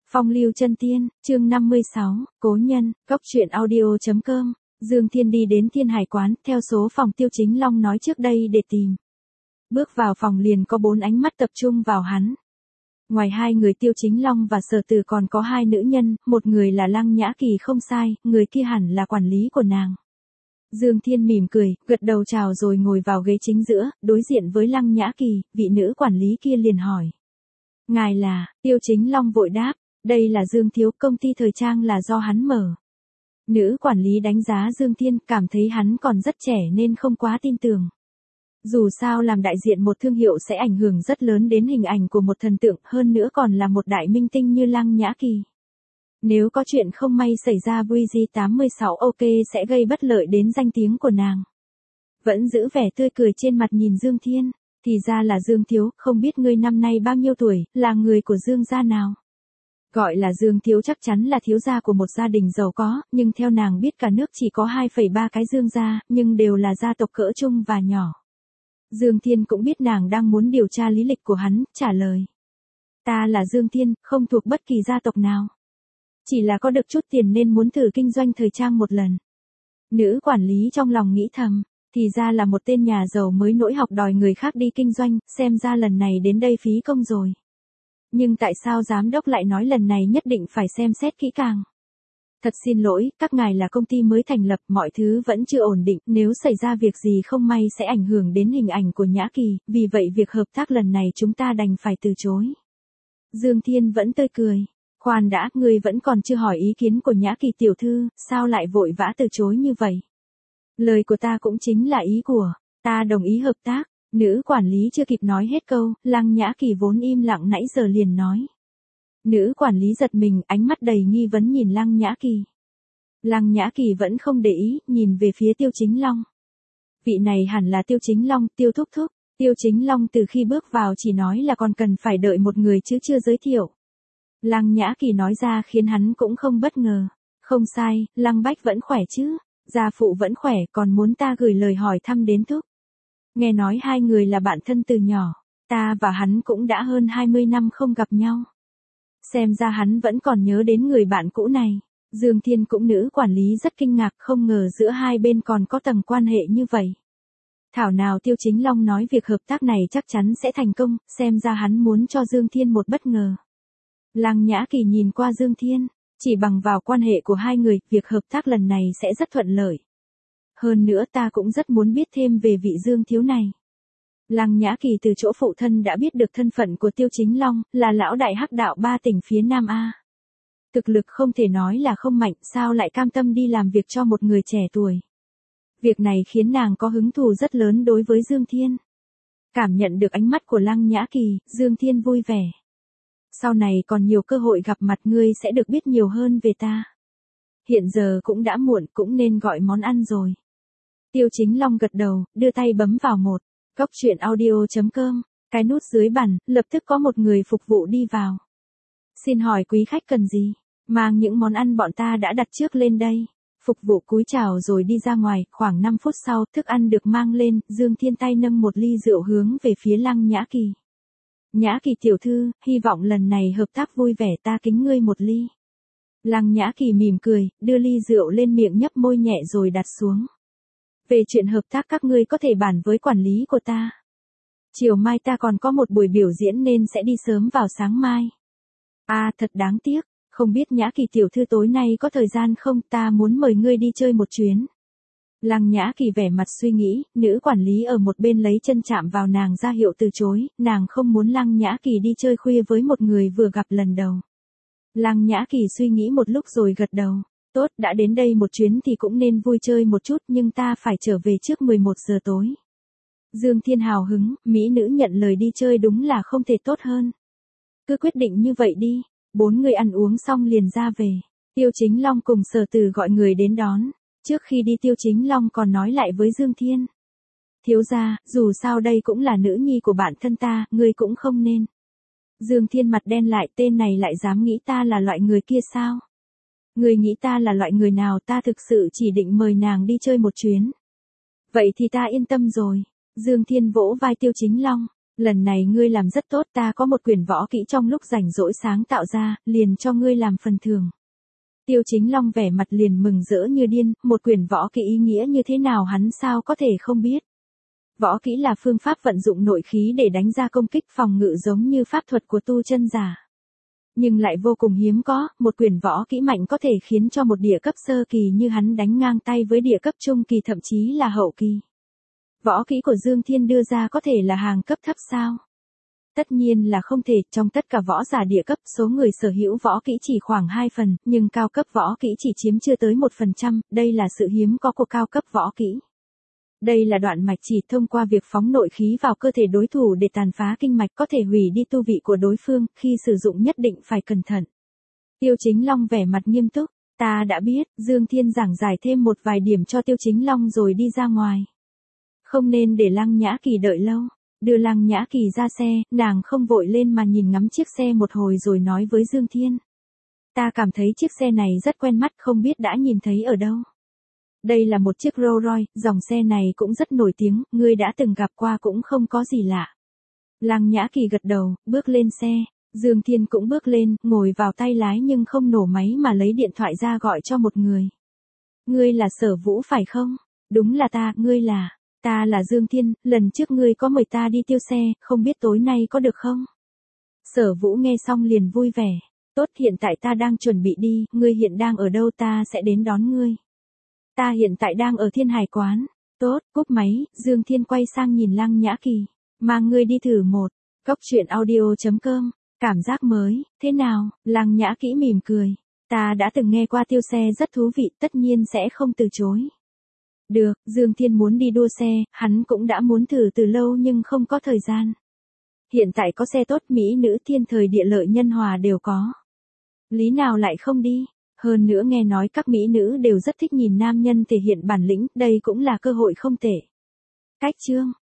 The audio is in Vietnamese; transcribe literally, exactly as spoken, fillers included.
Phong lưu chân tiên, chương năm mươi sáu, cố nhân, góc truyện audio chấm com. Dương Thiên đi đến Thiên Hải quán, theo số phòng Tiêu Chính Long nói trước đây để tìm. Bước vào phòng liền có bốn ánh mắt tập trung vào hắn. Ngoài hai người Tiêu Chính Long và Sở Từ còn có hai nữ nhân, một người là Lăng Nhã Kỳ không sai, người kia hẳn là quản lý của nàng. Dương Thiên mỉm cười, gật đầu chào rồi ngồi vào ghế chính giữa, đối diện với Lăng Nhã Kỳ, vị nữ quản lý kia liền hỏi. Ngài là, Tiêu Chính Long vội đáp, đây là Dương Thiếu, công ty thời trang là do hắn mở. Nữ quản lý đánh giá Dương Thiên, cảm thấy hắn còn rất trẻ nên không quá tin tưởng. Dù sao làm đại diện một thương hiệu sẽ ảnh hưởng rất lớn đến hình ảnh của một thần tượng, hơn nữa còn là một đại minh tinh như Lăng Nhã Kỳ. Nếu có chuyện không may xảy ra Breezy tám mươi sáu ok sẽ gây bất lợi đến danh tiếng của nàng. Vẫn giữ vẻ tươi cười trên mặt nhìn Dương Thiên, thì ra là Dương Thiếu, không biết ngươi năm nay bao nhiêu tuổi, là người của Dương gia nào? Gọi là Dương Thiếu chắc chắn là thiếu gia của một gia đình giàu có, nhưng theo nàng biết cả nước chỉ có hai phẩy ba cái Dương gia, nhưng đều là gia tộc cỡ trung và nhỏ. Dương Thiên cũng biết nàng đang muốn điều tra lý lịch của hắn, trả lời. Ta là Dương Thiên, không thuộc bất kỳ gia tộc nào. Chỉ là có được chút tiền nên muốn thử kinh doanh thời trang một lần. Nữ quản lý trong lòng nghĩ thầm, thì ra là một tên nhà giàu mới nỗi học đòi người khác đi kinh doanh, xem ra lần này đến đây phí công rồi. Nhưng tại sao giám đốc lại nói lần này nhất định phải xem xét kỹ càng? Thật xin lỗi, các ngài là công ty mới thành lập, mọi thứ vẫn chưa ổn định, nếu xảy ra việc gì không may sẽ ảnh hưởng đến hình ảnh của Nhã Kỳ, vì vậy việc hợp tác lần này chúng ta đành phải từ chối. Dương Thiên vẫn tươi cười. Khoan đã, ngươi vẫn còn chưa hỏi ý kiến của Nhã Kỳ tiểu thư, sao lại vội vã từ chối như vậy? Lời của ta cũng chính là ý của, ta đồng ý hợp tác. Nữ quản lý chưa kịp nói hết câu, Lăng Nhã Kỳ vốn im lặng nãy giờ liền nói. Nữ quản lý giật mình, ánh mắt đầy nghi vấn nhìn Lăng Nhã Kỳ. Lăng Nhã Kỳ vẫn không để ý, nhìn về phía Tiêu Chính Long. Vị này hẳn là Tiêu Chính Long, Tiêu thúc thúc. Tiêu Chính Long từ khi bước vào chỉ nói là còn cần phải đợi một người chứ chưa giới thiệu. Lăng Nhã Kỳ nói ra khiến hắn cũng không bất ngờ. Không sai, Lăng Bách vẫn khỏe chứ, gia phụ vẫn khỏe, còn muốn ta gửi lời hỏi thăm đến thúc. Nghe nói hai người là bạn thân từ nhỏ, ta và hắn cũng đã hơn hai mươi năm không gặp nhau. Xem ra hắn vẫn còn nhớ đến người bạn cũ này. Dương Thiên cũng nữ quản lý rất kinh ngạc, không ngờ giữa hai bên còn có tầng quan hệ như vậy. Thảo nào Tiêu Chính Long nói việc hợp tác này chắc chắn sẽ thành công, xem ra hắn muốn cho Dương Thiên một bất ngờ. Lăng Nhã Kỳ nhìn qua Dương Thiên, chỉ bằng vào quan hệ của hai người, việc hợp tác lần này sẽ rất thuận lợi. Hơn nữa ta cũng rất muốn biết thêm về vị Dương Thiếu này. Lăng Nhã Kỳ từ chỗ phụ thân đã biết được thân phận của Tiêu Chính Long, là lão đại hắc đạo ba tỉnh phía Nam A. Thực lực không thể nói là không mạnh, sao lại cam tâm đi làm việc cho một người trẻ tuổi. Việc này khiến nàng có hứng thú rất lớn đối với Dương Thiên. Cảm nhận được ánh mắt của Lăng Nhã Kỳ, Dương Thiên vui vẻ. Sau này còn nhiều cơ hội gặp mặt, ngươi sẽ được biết nhiều hơn về ta. Hiện giờ cũng đã muộn, cũng nên gọi món ăn rồi. Tiêu Chính Long gật đầu, đưa tay bấm vào một góc truyện audio chấm com, cái nút dưới bàn, lập tức có một người phục vụ đi vào. Xin hỏi quý khách cần gì? Mang những món ăn bọn ta đã đặt trước lên đây. Phục vụ cúi chào rồi đi ra ngoài, khoảng năm phút sau, thức ăn được mang lên, Dương Thiên tay nâng một ly rượu hướng về phía Lăng Nhã Kỳ. Nhã Kỳ tiểu thư, hy vọng lần này hợp tác vui vẻ, ta kính ngươi một ly. Lăng Nhã Kỳ mỉm cười, đưa ly rượu lên miệng nhấp môi nhẹ rồi đặt xuống. Về chuyện hợp tác các ngươi có thể bàn với quản lý của ta. Chiều mai ta còn có một buổi biểu diễn nên sẽ đi sớm vào sáng mai. À thật đáng tiếc, không biết Nhã Kỳ tiểu thư tối nay có thời gian không, ta muốn mời ngươi đi chơi một chuyến. Lăng Nhã Kỳ vẻ mặt suy nghĩ, nữ quản lý ở một bên lấy chân chạm vào nàng ra hiệu từ chối, nàng không muốn Lăng Nhã Kỳ đi chơi khuya với một người vừa gặp lần đầu. Lăng Nhã Kỳ suy nghĩ một lúc rồi gật đầu. Tốt, đã đến đây một chuyến thì cũng nên vui chơi một chút, nhưng ta phải trở về trước mười một giờ tối. Dương Thiên hào hứng, mỹ nữ nhận lời đi chơi đúng là không thể tốt hơn. Cứ quyết định như vậy đi. Bốn người ăn uống xong liền ra về. Tiêu Chính Long cùng Sở Từ gọi người đến đón. Trước khi đi Tiêu Chính Long còn nói lại với Dương Thiên. Thiếu gia, dù sao đây cũng là nữ nhi của bạn thân ta, ngươi cũng không nên. Dương Thiên mặt đen lại, tên này lại dám nghĩ ta là loại người kia sao? Người nghĩ ta là loại người nào, ta thực sự chỉ định mời nàng đi chơi một chuyến. Vậy thì ta yên tâm rồi. Dương Thiên vỗ vai Tiêu Chính Long. Lần này ngươi làm rất tốt, ta có một quyển võ kỹ trong lúc rảnh rỗi sáng tạo ra, liền cho ngươi làm phần thưởng. Tiêu Chính Long vẻ mặt liền mừng rỡ như điên, một quyển võ kỹ ý nghĩa như thế nào hắn sao có thể không biết. Võ kỹ là phương pháp vận dụng nội khí để đánh ra công kích phòng ngự giống như pháp thuật của tu chân giả. Nhưng lại vô cùng hiếm có, một quyển võ kỹ mạnh có thể khiến cho một địa cấp sơ kỳ như hắn đánh ngang tay với địa cấp trung kỳ thậm chí là hậu kỳ. Võ kỹ của Dương Thiên đưa ra có thể là hàng cấp thấp sao? Tất nhiên là không thể, trong tất cả võ giả địa cấp số người sở hữu võ kỹ chỉ khoảng hai phần, nhưng cao cấp võ kỹ chỉ chiếm chưa tới một phần trăm, đây là sự hiếm có của cao cấp võ kỹ. Đây là đoạn mạch chỉ thông qua việc phóng nội khí vào cơ thể đối thủ để tàn phá kinh mạch có thể hủy đi tu vị của đối phương, khi sử dụng nhất định phải cẩn thận. Tiêu Chính Long vẻ mặt nghiêm túc, ta đã biết, Dương Thiên giảng giải thêm một vài điểm cho Tiêu Chính Long rồi đi ra ngoài. Không nên để Lăng Nhã Kỳ đợi lâu. Đưa Lăng Nhã Kỳ ra xe, nàng không vội lên mà nhìn ngắm chiếc xe một hồi rồi nói với Dương Thiên. Ta cảm thấy chiếc xe này rất quen mắt, không biết đã nhìn thấy ở đâu. Đây là một chiếc Rolls Royce, dòng xe này cũng rất nổi tiếng, ngươi đã từng gặp qua cũng không có gì lạ. Lăng Nhã Kỳ gật đầu, bước lên xe. Dương Thiên cũng bước lên, ngồi vào tay lái nhưng không nổ máy mà lấy điện thoại ra gọi cho một người. Ngươi là Sở Vũ phải không? Đúng là ta, ngươi là... Ta là Dương Thiên, lần trước ngươi có mời ta đi tiêu xe, không biết tối nay có được không? Sở Vũ nghe xong liền vui vẻ. Tốt, hiện tại ta đang chuẩn bị đi, ngươi hiện đang ở đâu, ta sẽ đến đón ngươi. Ta hiện tại đang ở Thiên Hải quán. Tốt, cúp máy, Dương Thiên quay sang nhìn Lăng Nhã Kỳ. Mang ngươi đi thử một. Cốc truyện audio chấm com. Cảm giác mới, thế nào? Lăng Nhã Kỹ mỉm cười. Ta đã từng nghe qua tiêu xe rất thú vị, tất nhiên sẽ không từ chối. Được, Dương Thiên muốn đi đua xe, hắn cũng đã muốn thử từ lâu nhưng không có thời gian. Hiện tại có xe tốt, mỹ nữ thiên thời địa lợi nhân hòa đều có. Lý nào lại không đi? Hơn nữa nghe nói các mỹ nữ đều rất thích nhìn nam nhân thể hiện bản lĩnh, đây cũng là cơ hội không tệ. Cách chương